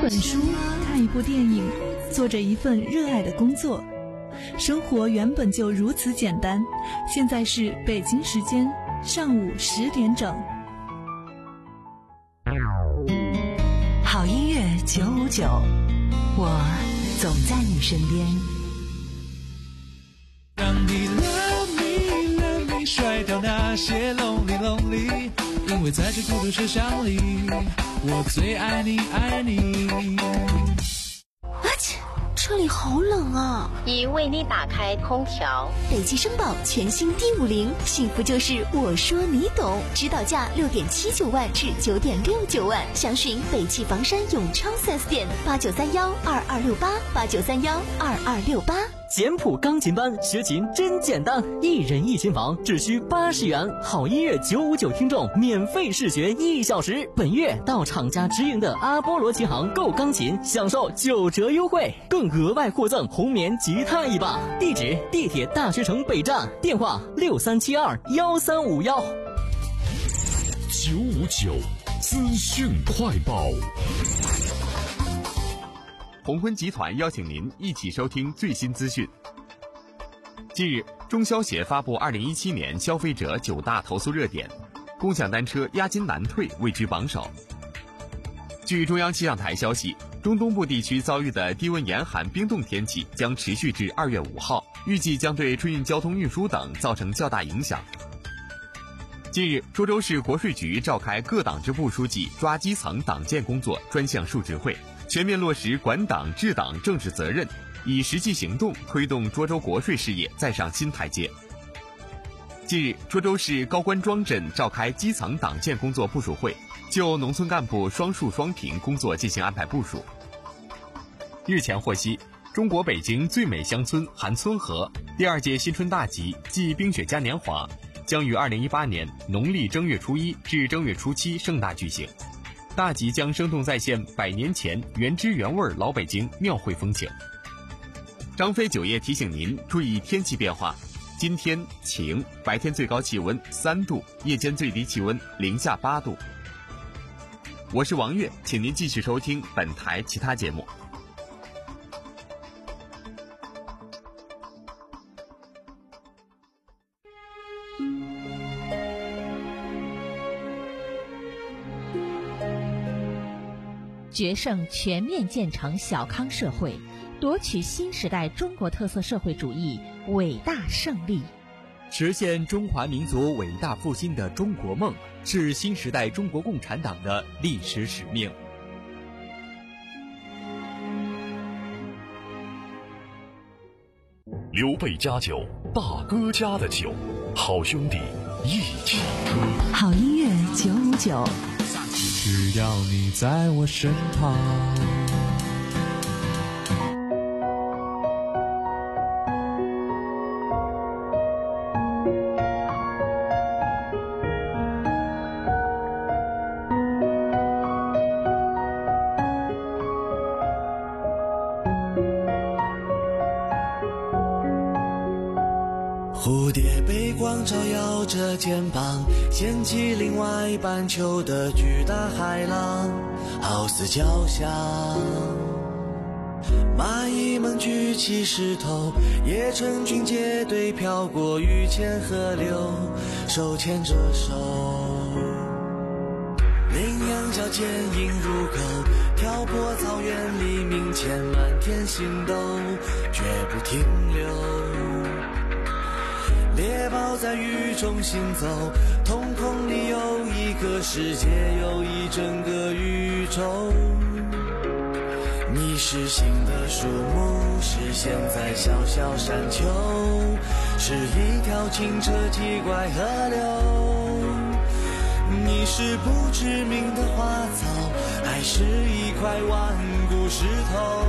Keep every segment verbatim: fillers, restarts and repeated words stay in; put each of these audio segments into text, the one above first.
本书，看一部电影，做着一份热爱的工作。生活原本就如此简单。现在是北京时间上午十点整。 好音乐九五九，我总在你身边。 让你 love me love me 甩掉那些 lonely lonely， 因为在这孤独车厢里，我最爱你爱你。 这里好冷啊！ 已为你打开空调。 北汽声宝全新 D 五零，幸福就是我说你懂，指导价六点七九万至九点六九万，详询北汽房山永昌 四 S 店八九三幺二二六八八九三幺二二六八。 简谱钢琴班学琴真简单，一人一琴房只需八十元，好音乐九五九听众免费试学一小时。本月到厂家直营的阿波罗琴行购钢琴，享受九折优惠，更额外获赠红棉吉他一把。地址：地铁大学城北站，电话六三七二幺三五幺。 九五九资讯快报。 鸿坤集团邀请您一起收听最新资讯。近日，中消协发布二零一七年消费者九大投诉热点，共享单车押金难退位居榜首。据中央气象台消息，中东部地区遭遇的低温严寒冰冻天气将持续至二月五号，预计将对春运交通运输等造成较大影响。近日，涿州市国税局召开各党支部书记抓基层党建工作专项述职会，全面落实管党治党政治责任，以实际行动推动涿州国税事业再上新台阶。近日，涿州市高官庄镇召开基层党建工作部署会，就农村干部双树双贫工作进行安排部署。日前获悉，中国北京最美乡村韩村河第二届新春大集暨冰雪嘉年华将于二零一八年农历正月初一至正月初七盛大举行。大集将生动再现百年前原汁原味老北京庙会风情。张飞酒业提醒您注意天气变化，今天晴，白天最高气温三度，夜间最低气温零下八度。我是王悦，请您继续收听本台其他节目。 决胜全面建成小康社会，夺取新时代中国特色社会主义伟大胜利， 实现中华民族伟大复兴的中国梦，是新时代中国共产党的历史使命。 刘备家酒，大哥家的酒，好兄弟一起喝。 好音乐九五九， 只要你在我身旁。 蝴蝶被光照耀着肩膀，掀起另外半球的巨大海浪，好似交响。蚂蚁们举起石头，也成群结队飘过雨前河流，手牵着手。羚羊角坚硬入口，挑拨草原黎明前满天星斗，绝不停留。猎豹在雨中行走，瞳孔里有一个世界，有一整个宇宙。你是新的树木，是现在小小山丘，是一条清澈奇怪河流。你是不知名的花草，还是一块顽固石头？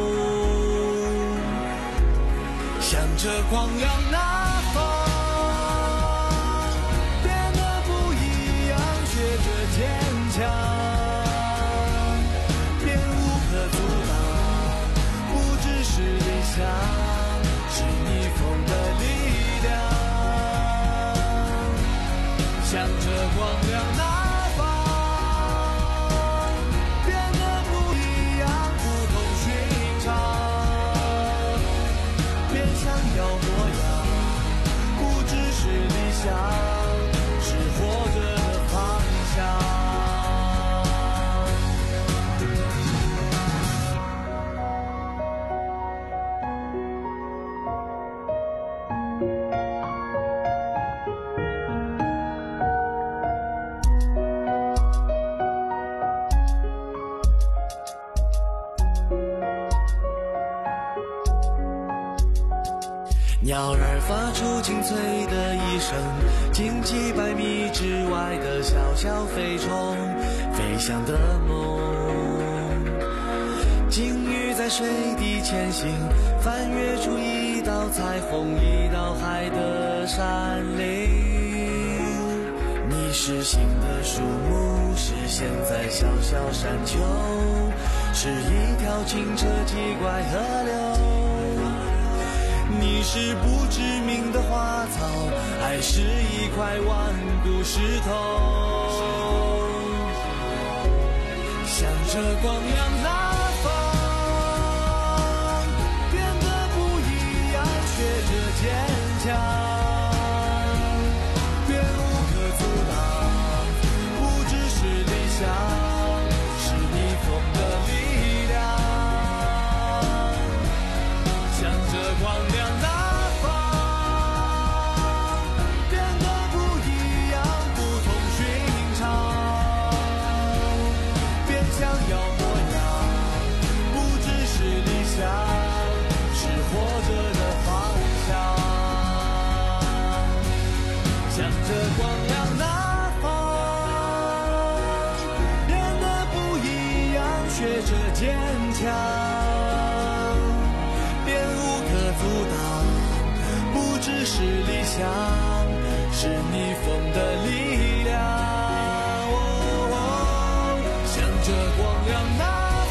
向着狂浪那风，变得不一样，学着坚强，便无可阻挡。不只是理想，是逆风的力量。向着光亮那方，变得不一样， 鸟儿发出清脆的一声，近几百米之外的小小飞虫，飞翔的梦。鲸鱼在水底前行，翻越出一道彩虹，一道海的山岭。你是新的树木，是现在小小山丘，是一条清澈奇怪河流。你是不知名的花草，还是一块顽固石头？向着光亮那方，变得不一样，学着坚强，别无可阻挡，不只是理想，是逆风的力量。向着光亮那方，变得不一样，不同寻常，别想要模样，不只是理想，是活着的方向。向着光亮那方，变得不一样，学着坚强，别无可阻挡，不只是理想，是逆风的力量。哦哦，向着光亮那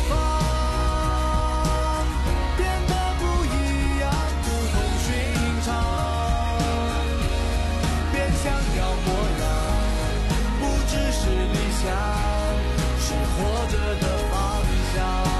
方，变得不一样，不同寻常，别想要模样，不只是理想，是活着的方向。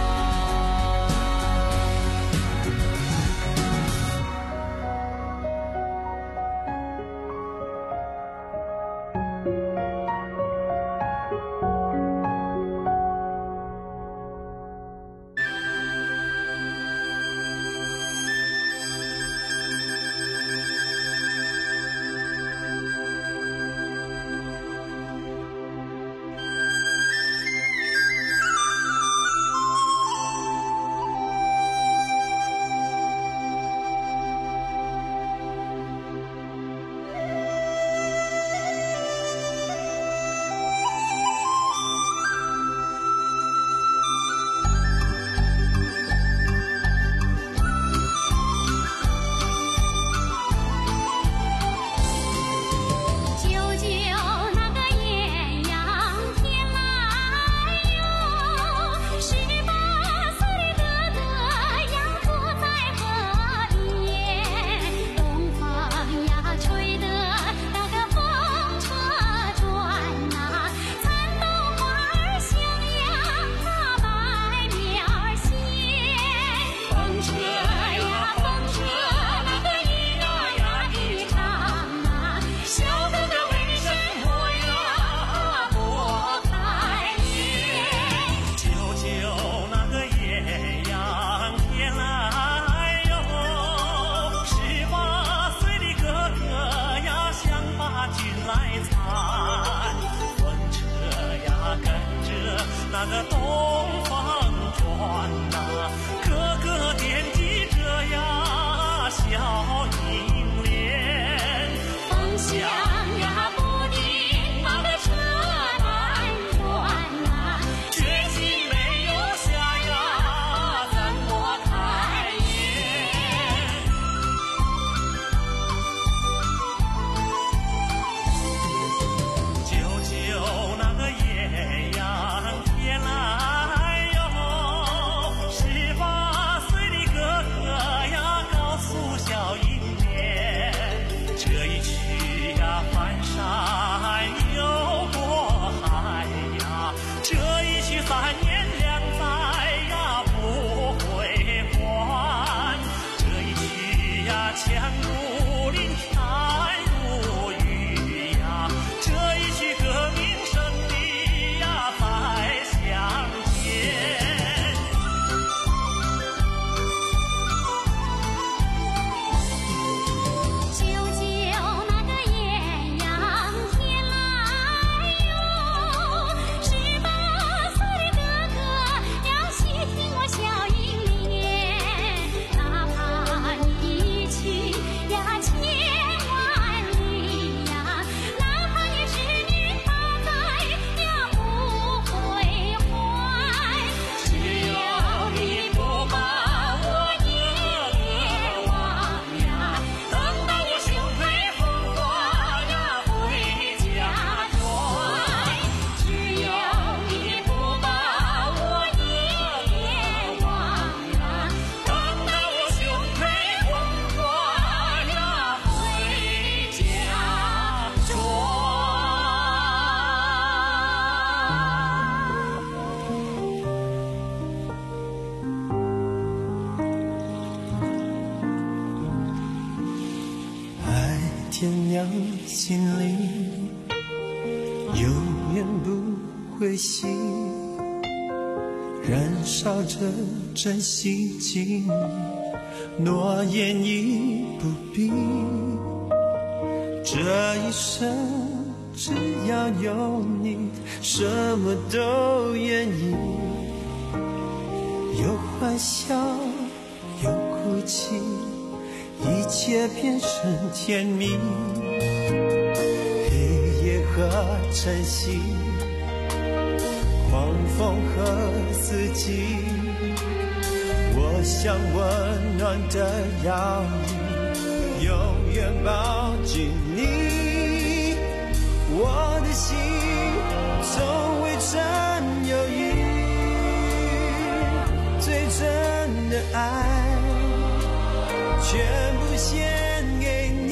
心里永远不会熄，燃烧着真心经历，诺言已不必，这一生只要有你，什么都愿意，有欢笑有哭泣，一切变成甜蜜，黑夜和晨曦，狂风和四季，我想温暖的要你，永远抱紧你，我的心从未曾犹豫，最真的爱全部献给你，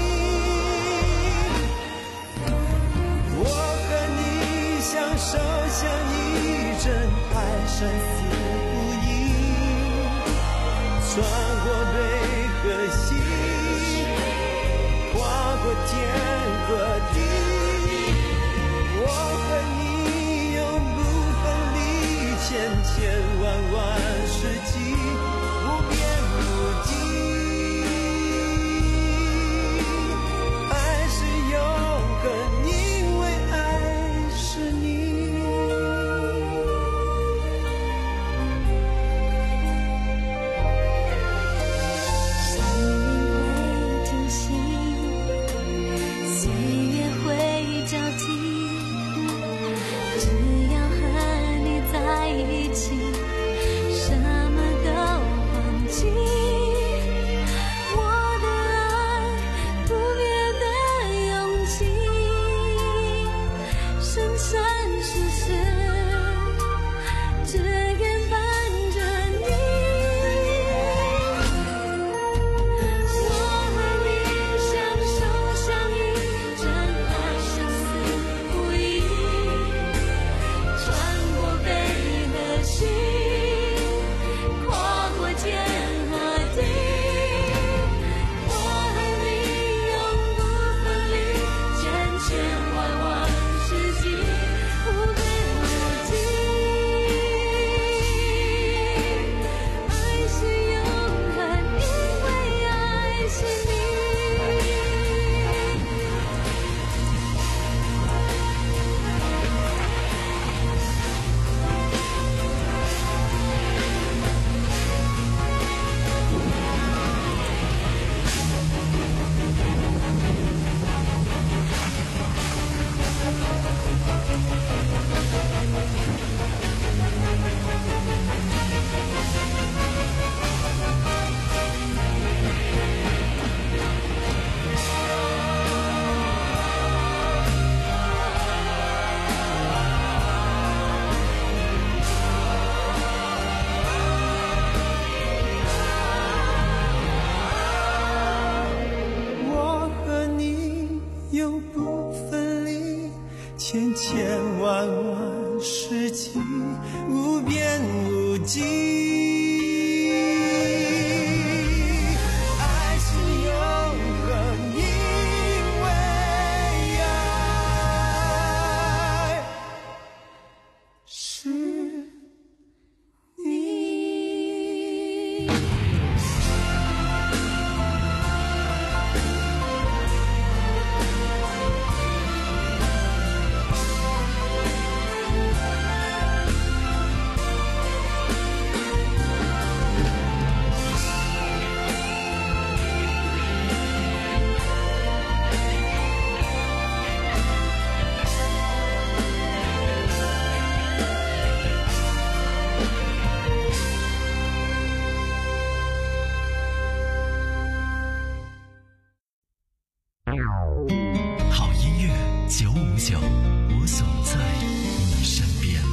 我和你相守相依，真爱生死不移，穿过北和西，跨过天和地，我和你永不分离，千千万万世纪，无边无际，爱是永恒，因为爱是你。千千万万世纪，无边无际，爱是永恒，因为爱是你。 好音乐九五九，我总在你身边。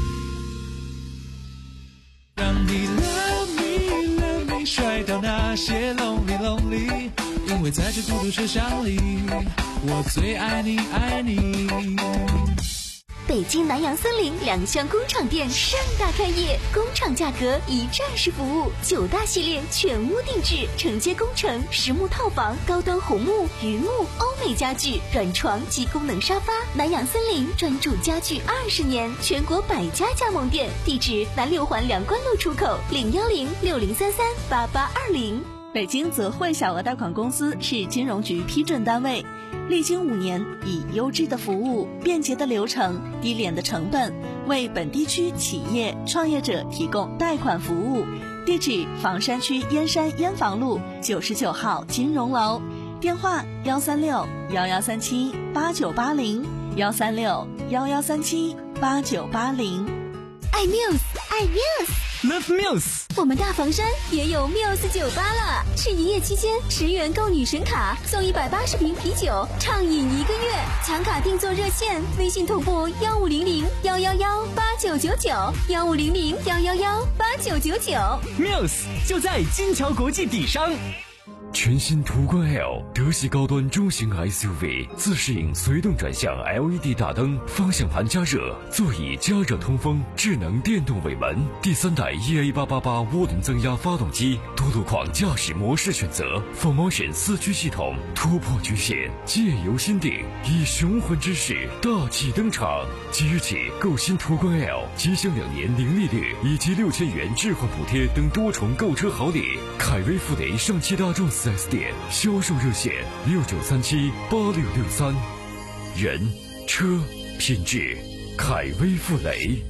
让你 love me love me 甩掉那些 lonely lonely， 因为在这孤独车厢里，我最爱你爱你。 北京南洋森林两厢工厂店盛大开业，工厂价格一站式服务，九大系列全屋定制，承接工程、实木套房、高端红木、榆木、欧美家具、软床及功能沙发。南洋森林专注家具二十年，全国百家加盟店，地址南六环梁关路出口零幺零六零三三八八二零。 北京泽汇小额贷款公司是金融局批准单位，历经五年，以优质的服务、便捷的流程、低廉的成本，为本地区企业创业者提供贷款服务。地址：房山区燕山燕房路九十九号金融楼，电话：幺三六幺幺三七八九八零，幺三六幺幺三七八九八零。 爱 Muse， 爱 Muse。Love Muse， 我们大房山也有 Muse 酒吧了，是营业期间十元购女神卡送一百八十瓶啤酒，畅饮一个月。抢卡订座热线：微信同步幺五零零幺幺幺八九九九，幺五零零幺幺幺八九九九。 Muse 就在金桥国际底商。 全新途观 L 德系高端中型 S U V， 自适应随动转向 L E D 大灯，方向盘加热，座椅加热通风，智能电动尾门，第三代 E A 八八八涡轮增压发动机，多路况驾驶模式选择 ，Full Motion 四驱系统，突破局限，借由心定，以雄浑之势大气登场。即日起购新途观 L， 即享两年零利率以及六千元置换补贴等多重购车好礼。凯威富雷上汽大众四 S 店销售热线六九三七八六六三，人车品质，凯威富雷。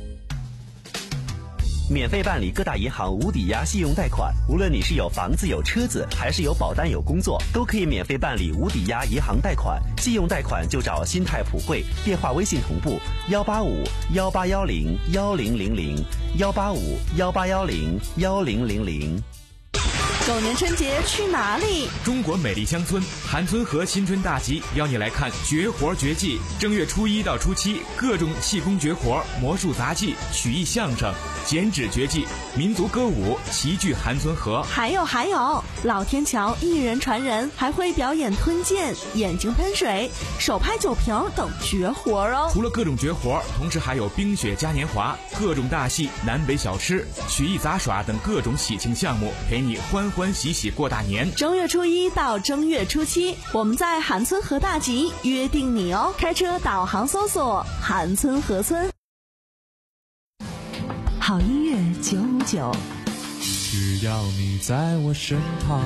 免费办理各大银行无抵押信用贷款，无论你是有房子有车子，还是有保单有工作，都可以免费办理无抵押银行贷款。信用贷款就找新泰普惠，电话微信同步幺八五幺八幺零幺零零零幺八五幺八幺零幺零零零。 狗年春节去哪里？ 中国美丽乡村韩村河新春大集邀你来看绝活绝技。正月初一到初七，各种气功绝活、魔术杂技、曲艺相声、剪纸绝技、民族歌舞齐聚韩村河。 还有还有，老天桥一人传人，还会表演吞剑、眼睛喷水、手拍酒瓶等绝活哦。 除了各种绝活，同时还有冰雪嘉年华、各种大戏、南北小吃、曲艺杂耍等各种喜庆项目，陪你欢欢喜喜过大年。 正月初一到正月初七，我们在韩村河大集约定你哦。开车导航搜索韩村河村。 好音乐九五九， 只要你在我身旁。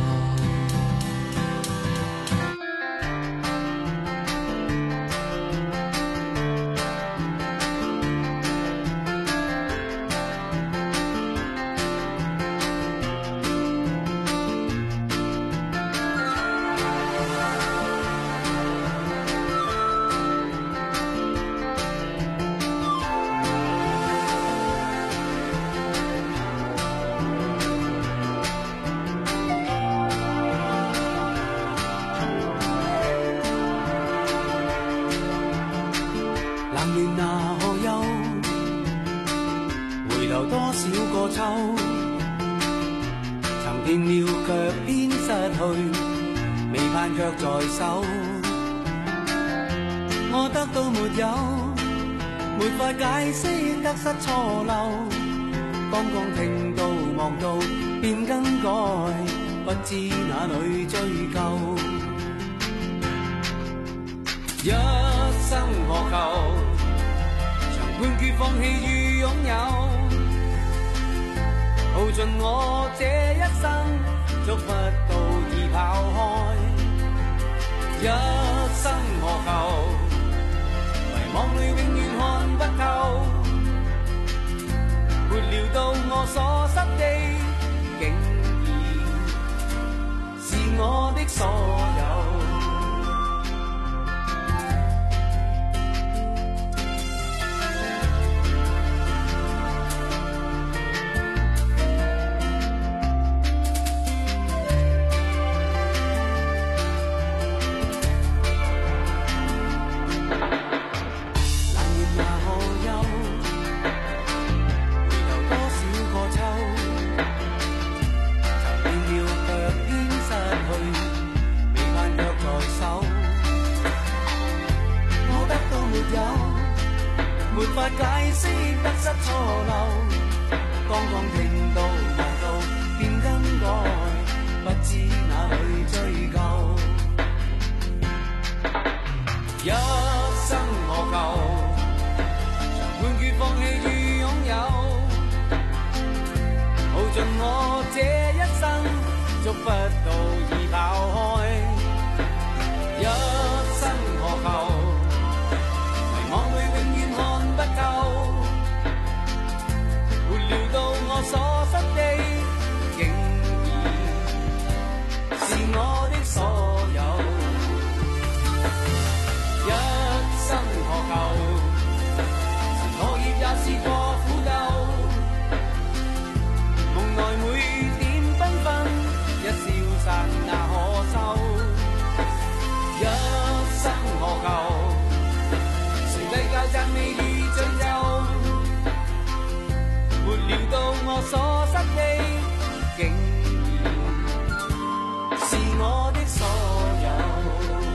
失錯漏，剛剛聽到望到便更改，不知哪裏追究。一生何求，長判決放棄與擁有，耗盡我這一生，觸不到已跑開。一生何求，迷惘裏永遠看不透。沒料到我所失的，竟然是我的所有。冷月那可休，回頭多少個秋。 令到望到變更改，不知哪裏追究。一生何求？常判決放棄與擁有，耗盡我這一生，捉不到已跑開。一生何求？迷惘裏永遠看不透，沒料到我所失的，竟然是我的所有。一生何求？是落葉也試過苦鬥，夢內每點繽紛，一消散那可收。一生何求？誰計較讚美與追究？沒料到我所失的，竟然是我的所有。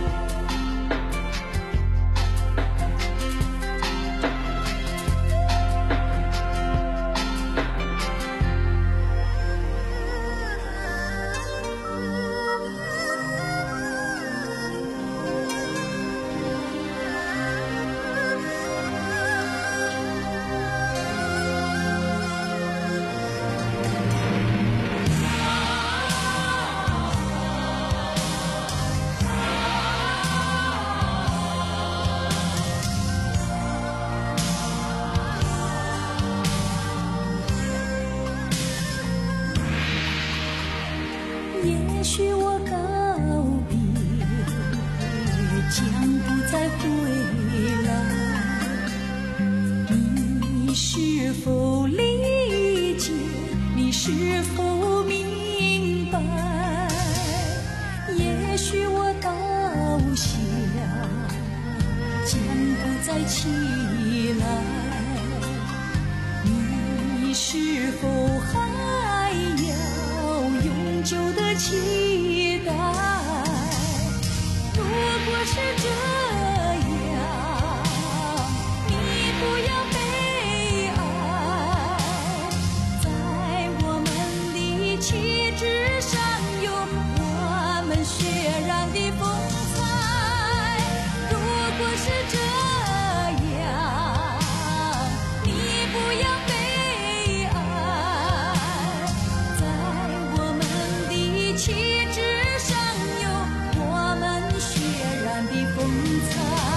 也许我告别将不再回来，你是否理解？你是否明白？也许我倒下将不再起来，你是否还要永久的期待？如果是这样，你不要悲哀，在我们的旗帜上有我们血染的风采。如果是这样，你不要悲哀，在我们的旗帜上有我们血染的风采。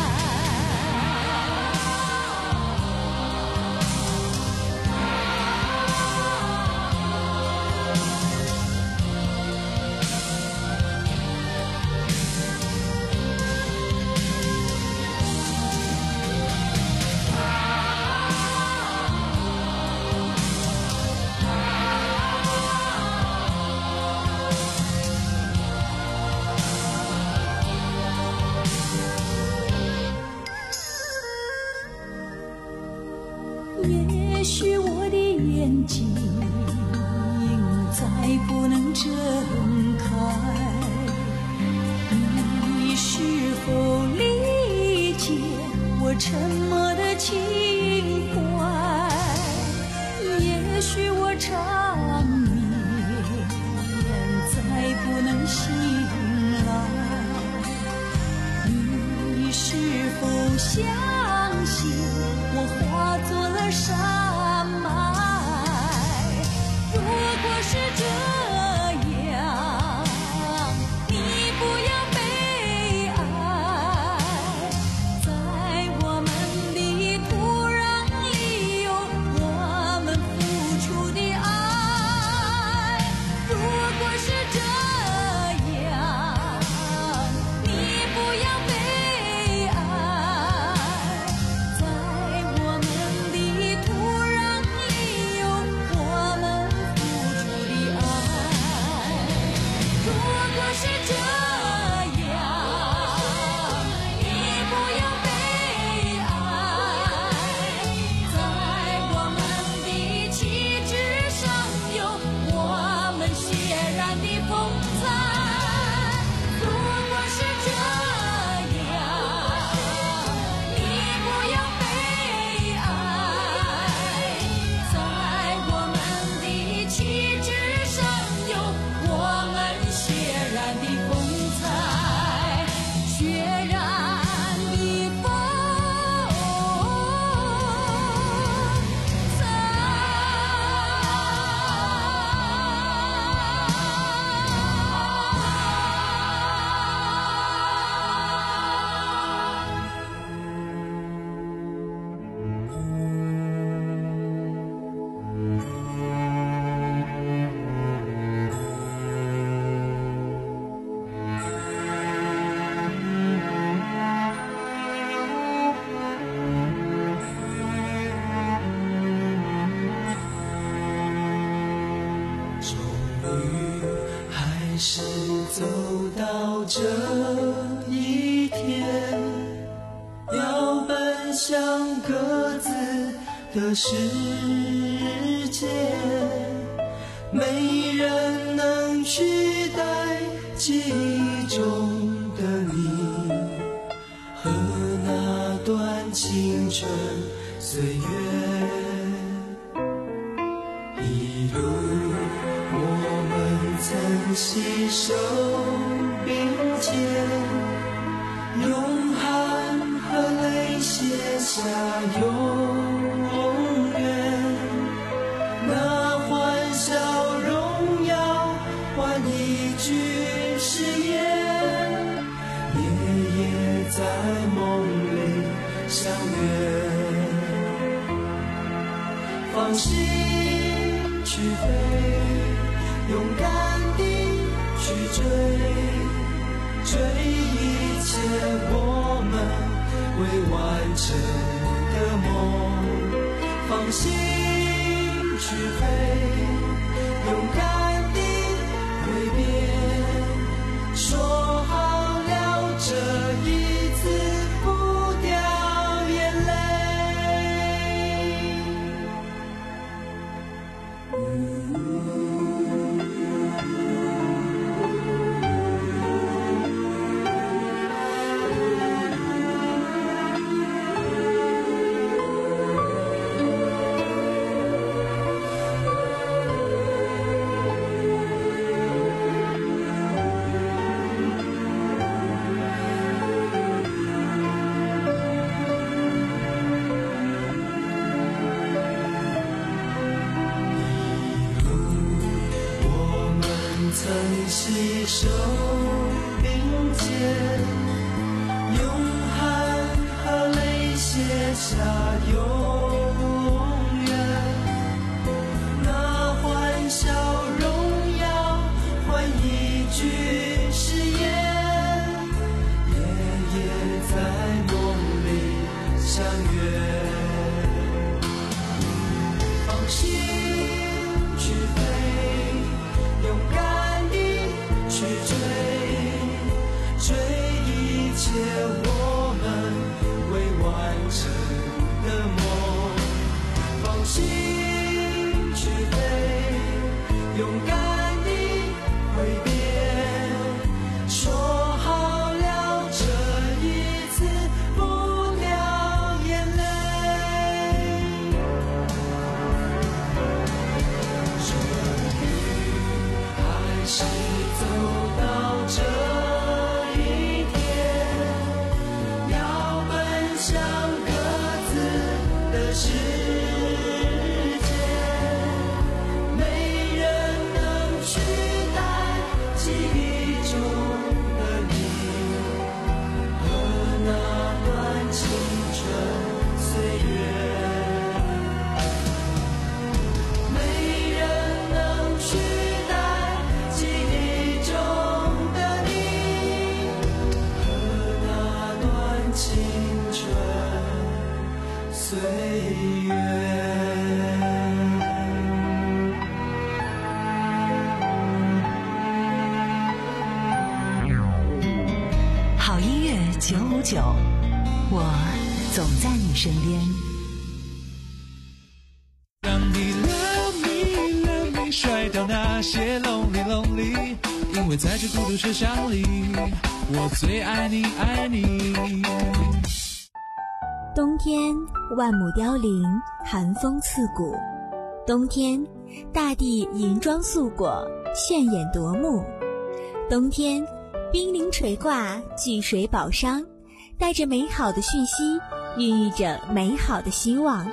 也许我的眼睛再不能睁开，你是否理解我沉默的情怀？也许我长眠再不能醒来，你是否相信我化作了山脉？如果是这样，你不要悲哀，在我们的终于还是走到这一天，要奔向各自的世界，没人能取代记忆中的你和那段青春岁月。一路我们曾携手并肩，用汗和泪写下永远，那欢笑荣耀换一句誓言，夜夜在梦里相约。放心去飞，勇敢地去追，追一切我们未完成的梦。放心去飞，勇敢地挥别，说好了这一次不掉眼泪。曾携手并肩，用汗和泪写下永远，那欢笑荣耀换一句誓言，夜夜在梦里相约。放心去飞，勇敢去追，追一切我们未完成的梦。放心去飞，勇敢地挥别，说好了这一次不掉眼泪。终于还是走到这一天，要奔向各自的世界，没人能取代记忆中的你和那段青春岁月。没人能取代记忆中的你和那段青春岁月。 好音乐九五九，我总在你身边。 让你 love me love me 甩掉那些 lonely lonely， 因为在这孤独车厢里，我最爱你爱你。 冬天万亩凋零，寒风刺骨。冬天大地银装素裹，炫眼夺目。冬天冰凌垂挂，巨水宝商，带着美好的讯息，孕育着美好的希望。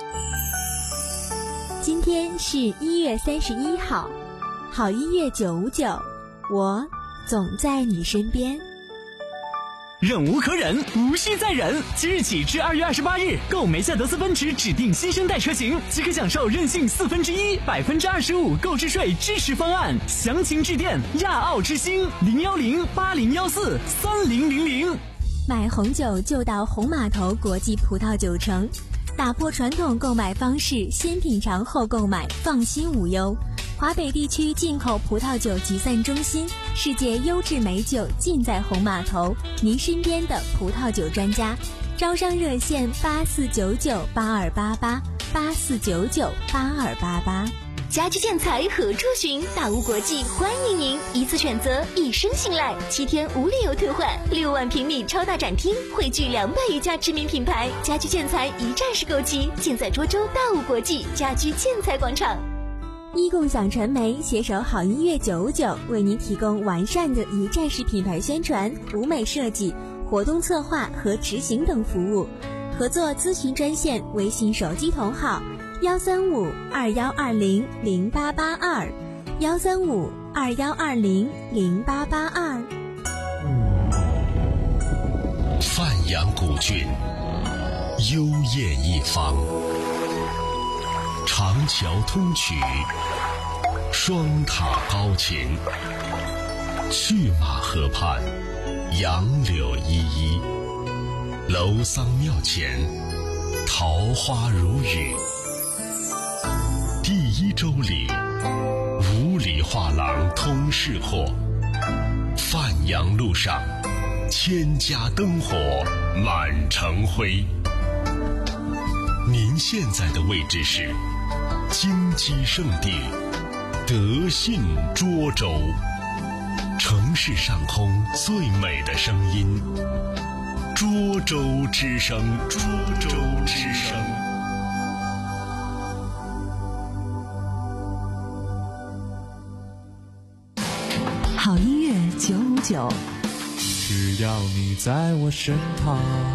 今天是一月三十一号，好音乐九五九，我总在你身边。 忍无可忍，无需再忍。即日起至二月二十八日，购梅赛德斯奔驰指定新生代车型，即可享受任性四分之一、百分之二十五购置税支持方案。详情致电亚奥之星零幺零八零幺四三零零零。 买红酒就到红码头国际葡萄酒城，打破传统购买方式，先品尝后购买，放心无忧。 华北地区进口葡萄酒集散中心，世界优质美酒尽在红码头，您身边的葡萄酒专家。招商热线八四九九八二八八八四九九八二八八。 家居建材何处寻？大屋国际欢迎您，一次选择，一生信赖，七天无理由退换，六万平米超大展厅，汇聚两百余家知名品牌，家居建材一站式购齐，尽在涿州大屋国际家居建材广场。 一共享传媒携手好音乐九五九，为您提供完善的一站式品牌宣传、舞美设计、活动策划和执行等服务。合作咨询专线，微信手机同号幺三五二幺二零零八八二，幺三五二幺二零零八八二。 范阳古郡，幽艳一方，长桥通衢，双塔高擎，去马河畔，杨柳依依，楼桑庙前，桃花如雨。第一周里，五里画廊通市货，范阳路上，千家灯火满城辉。您现在的位置是金鸡圣地德信涿州，城市上空最美的声音，涿州之声，涿州之声。 好音乐九五九， 只要你在我身旁。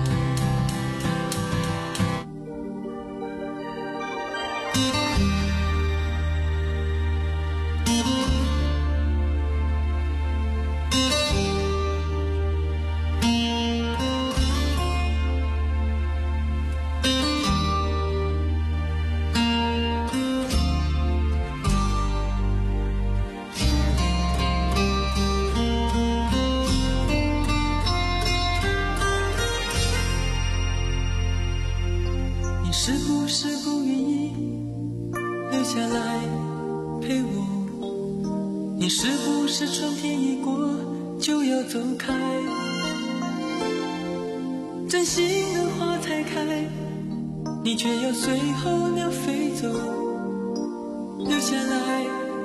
是不是不愿意留下来陪我？你是不是春天一过就要走开？真心的花才开，你却要随候鸟飞走。留下来，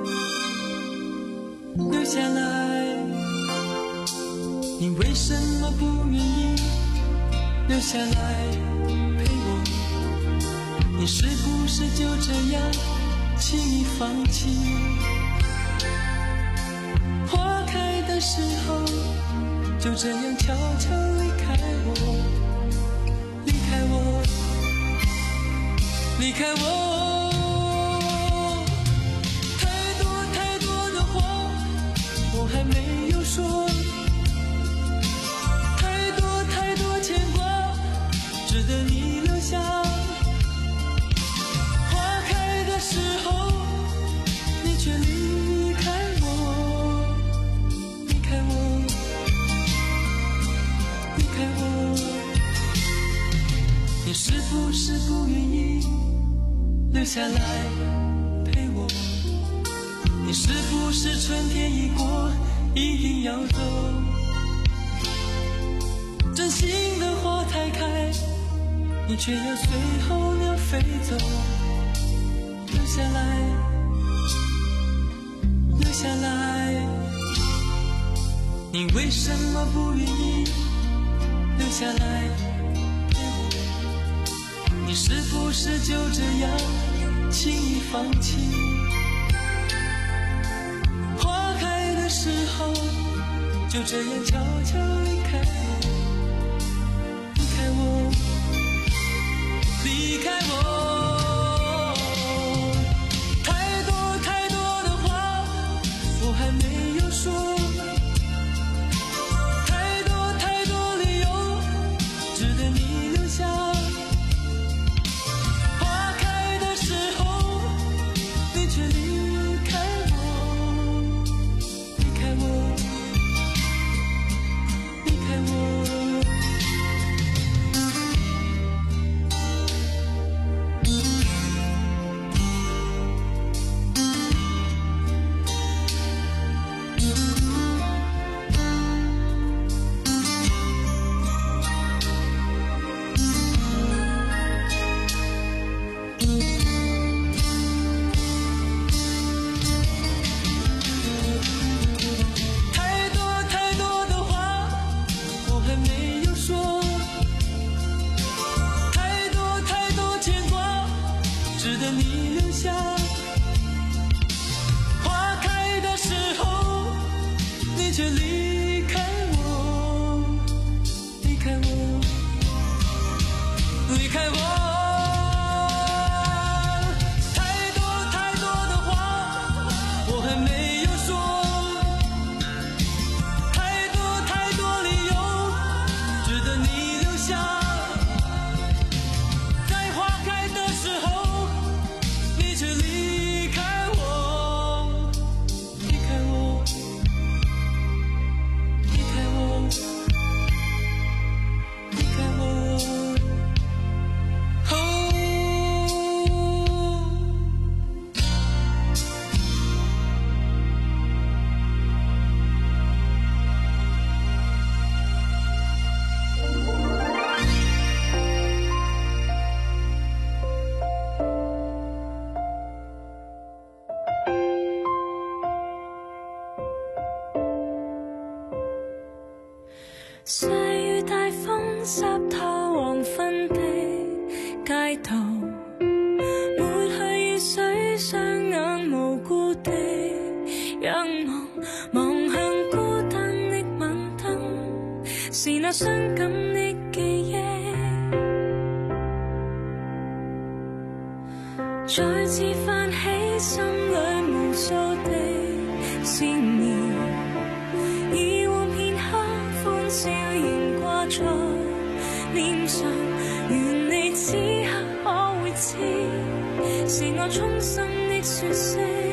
留下来，你为什么不愿意留下来？你是不是就这样轻易放弃？花开的时候就这样悄悄离开我，离开我，离开我。太多太多的话我还没有说，太多太多牵挂值得你留下。时候你却离开我，离开我，离开我。你是不是不愿意留下来陪我？你是不是春天一过一定要走？真心的花才开，你却要随候鸟飞走。留下来，留下来，你为什么不愿意留下来陪我？你是不是就这样轻易放弃？花开的时候就这样悄悄离开我，离开我，离开我。我細雨大風濕透黃昏的街道，抹去雨水，雙眼無辜的仰望，望向孤單的晚燈，是那傷感的記憶，再次泛起心裏無數的思念，以往片刻歡笑仍掛在臉上，願你此刻可會知，是我衷心的說聲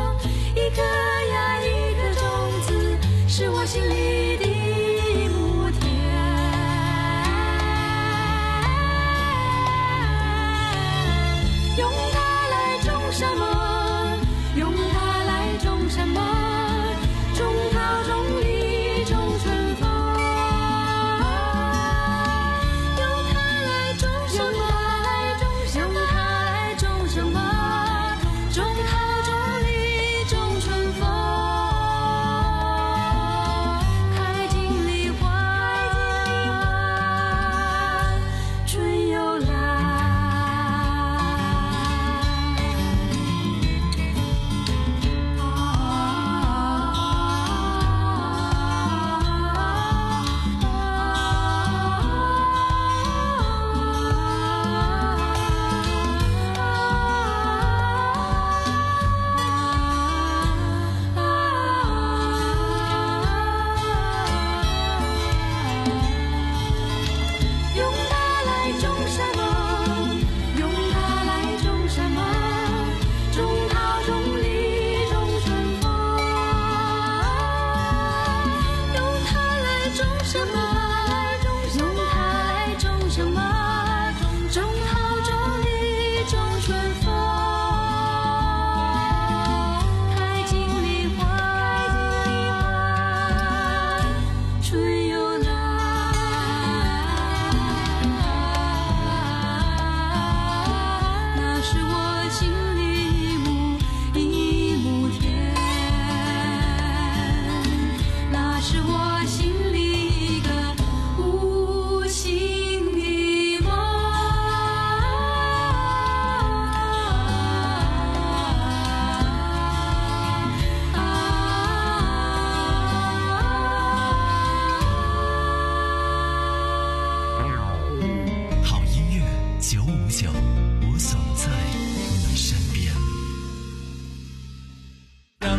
是我心里的母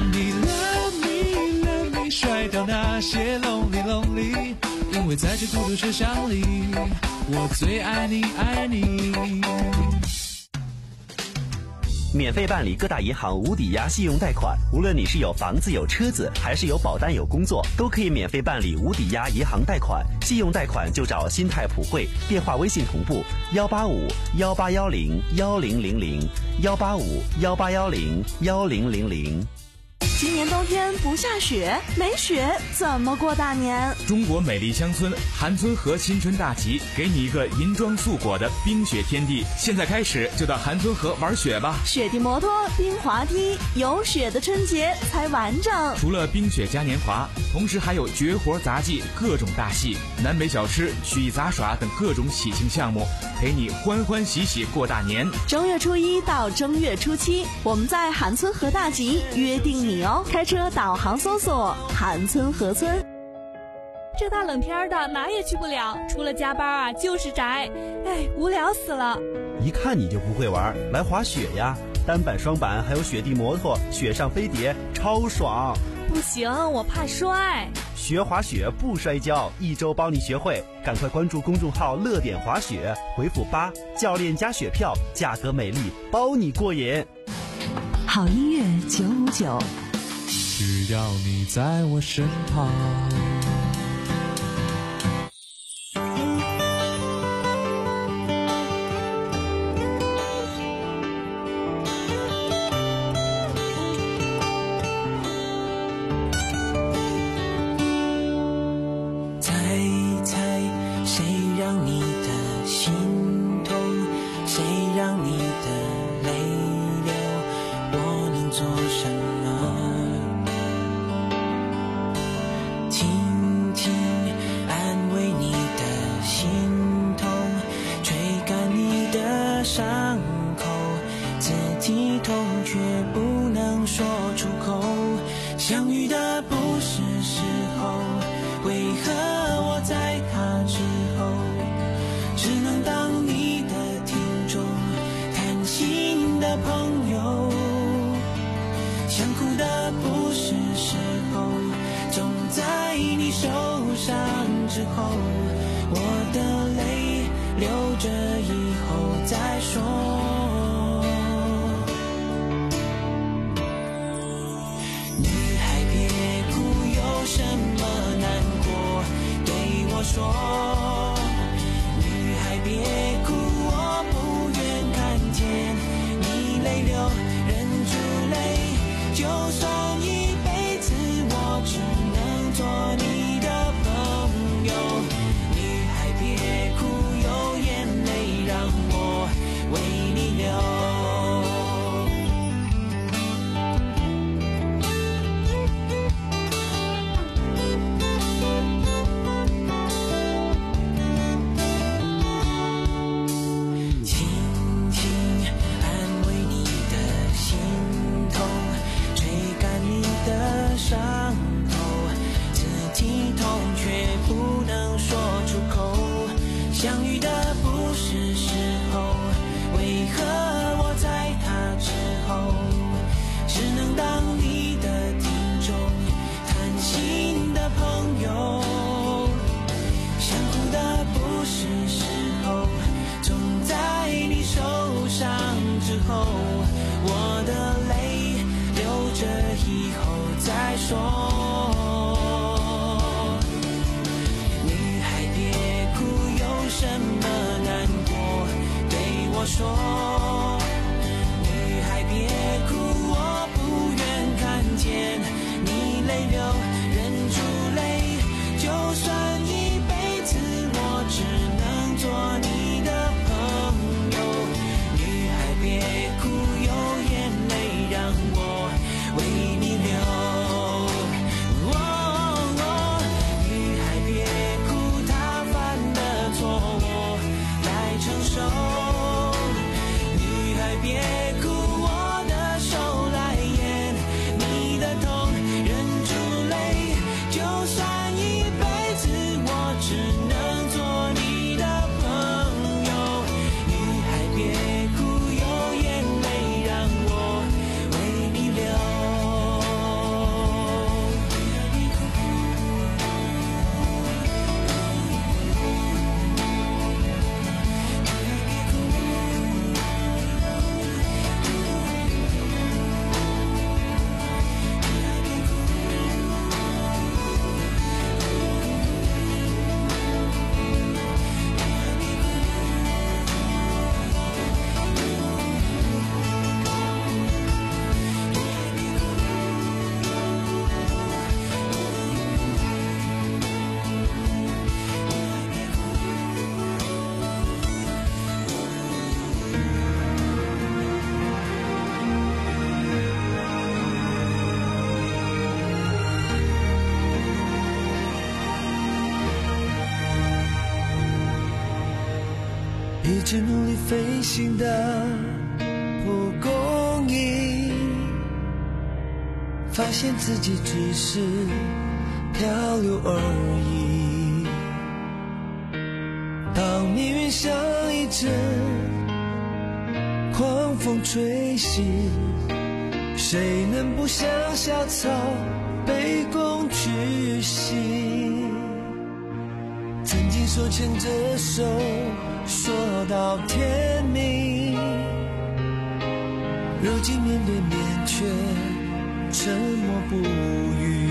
me love me love me， 甩掉那些 lonely lonely， 因为在这孤独车厢里，我最爱你爱你。 免费办理各大银行无抵押信用贷款，无论你是有房子有车子，还是有保单有工作，都可以免费办理无抵押银行贷款。信用贷款就找新泰普惠，电话微信同步幺八五幺八幺零幺零零零幺八五幺八幺零幺零零零。 今年冬天不下雪，没雪怎么过大年？ 中国美丽乡村韩村河新春大集，给你一个银装素裹的冰雪天地。现在开始就到韩村河玩雪吧！ 雪地摩托、冰滑梯，有雪的春节才完整。 除了冰雪嘉年华，同时还有绝活杂技、各种大戏、南北小吃、曲艺杂耍等各种喜庆项目，陪你欢欢喜喜过大年。 正月初一到正月初七，我们在韩村河大集约定你哦！开车导航搜索韩村河村。 这大冷天的哪也去不了，除了加班啊就是宅，哎，无聊死了。 一看你就不会玩，来滑雪呀！单板、双板还有雪地摩托、雪上飞碟，超爽。 不行，我怕摔。 学滑雪不摔跤，一周帮你学会。赶快关注公众号乐点滑雪，回复八，教练加雪票，价格美丽，包你过瘾。 好音乐九五九， 只要你在我身旁。 一直努力飞行的蒲公英，发现自己只是漂流而已。当命运像一阵狂风吹袭，谁能不像小草卑躬屈膝？曾经手牵着手说到天明，如今面对面却沉默不语。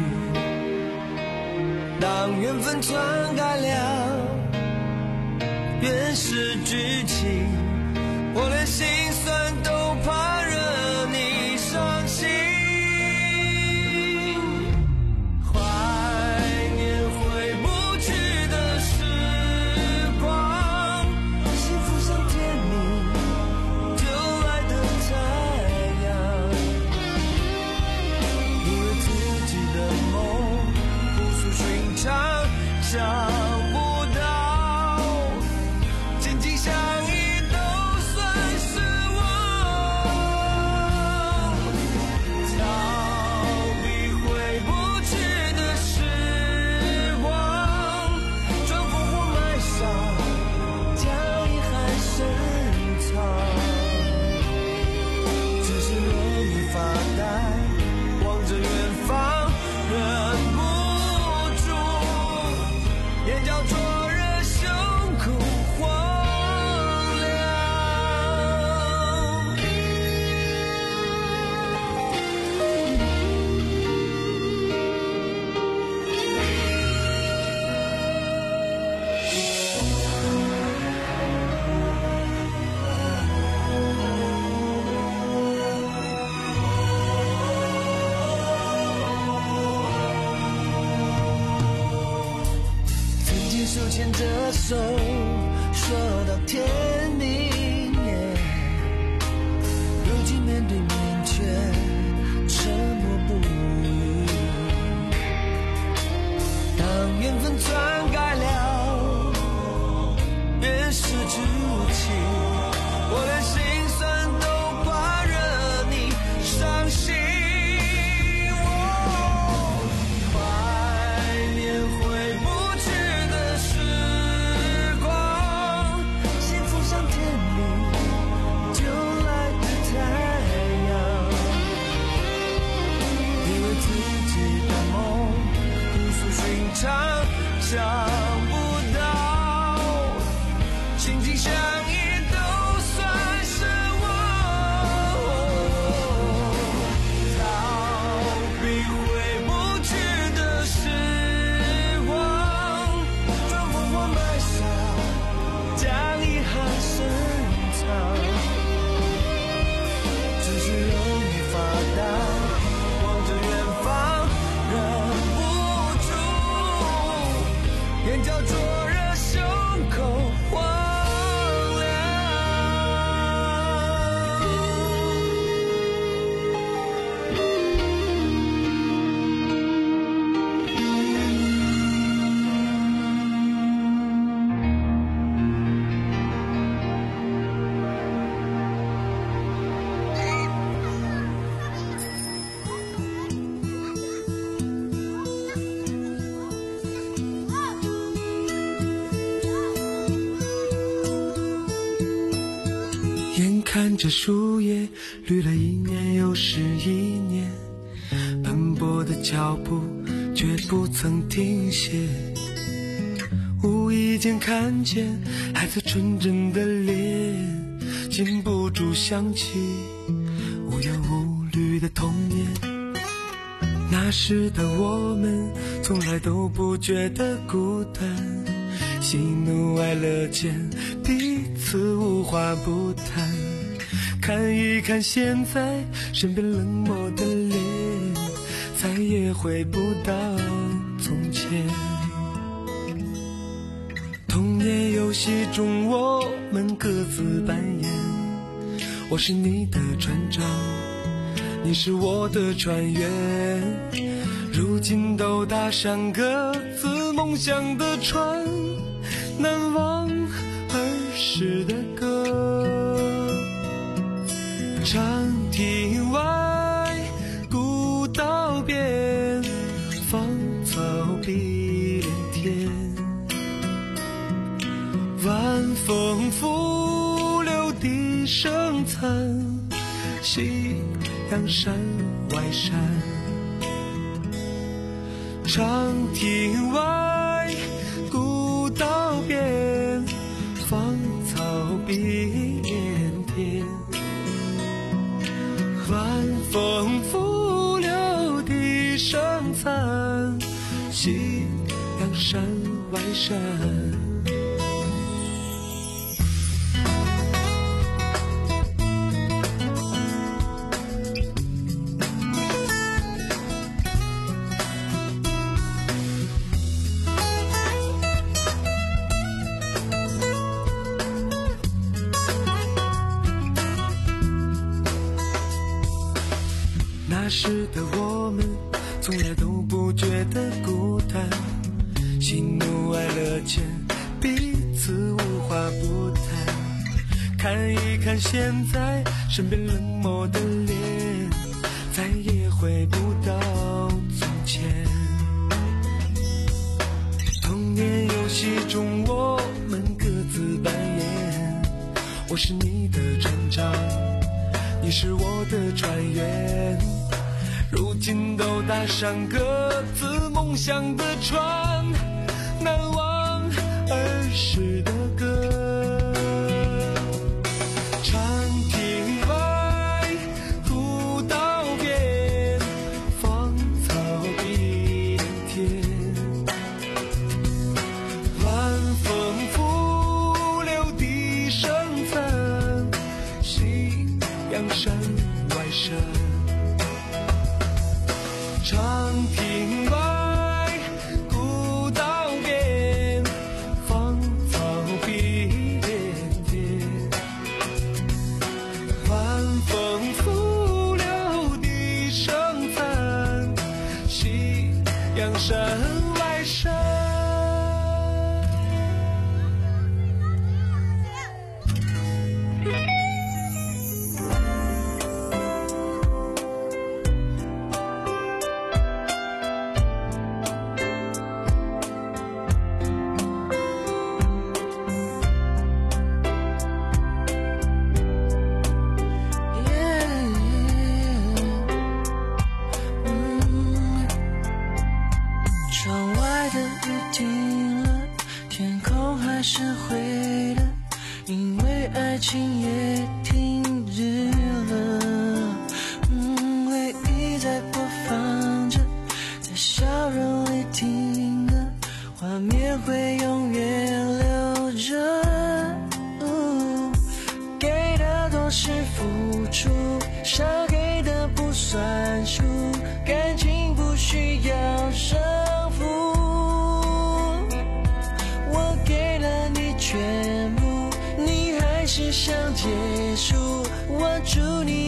当缘分篡改了原始剧情，我连心酸都怕惹你伤心。想不到，紧紧相依都算是我。逃避回不去的时光，装疯或埋上，将遗憾深藏。只是若你发呆，望着远方，忍不住眼角灼热，胸口荒凉。曾经手牵着手说到天明，如今面对面却沉默不语。当缘分篡改了原始剧情，我连心酸都怕惹你伤心。想不到，紧紧相依都算是我。逃避回不去的时光，装疯或埋下，将遗憾深藏。只是容易发呆，望着远方，忍不住眼角灼热，胸口荒凉。眼看着树叶绿了一年又是一年，奔波的脚步却不曾停歇。无意间看见孩子纯真的脸，禁不住想起无忧无虑的童年。那时的我们从来都不觉得孤单，喜怒哀乐间彼此无话不谈。看一看现在身边冷漠的脸，再也回不到从前。童年游戏中我们各自扮演，我是你的船长，你是我的船员，如今都搭上各自梦想的船，难忘儿时时的歌。长亭外，古道边，芳草碧连天。晚风拂柳笛声残，夕阳山外山。长亭外，古道边，芳草碧连天。晚风拂柳笛声残，夕阳山外山。那时的我们从来都不觉得孤单，喜怒哀乐间彼此无话不谈。看一看现在身边冷漠的脸，再也回不到从前。童年游戏中我们各自扮演，我是你的船长，你是我的船员，如今都搭上各自梦想的船，难忘儿时的歌。长亭外，古道边，芳草碧连天。晚风拂柳笛声残，夕阳山外山。长亭外，古道边，芳草碧连天。晚风拂柳笛声残，夕阳山外山。 窗外的雨停了，天空还是灰的，因为爱情也停止了。嗯，回忆在播放着，在笑容里听歌，画面会永远留着。嗯，给的都是付出，少给的不算数，感情不需要胜负。我给了你全部，你还是想结束，我祝你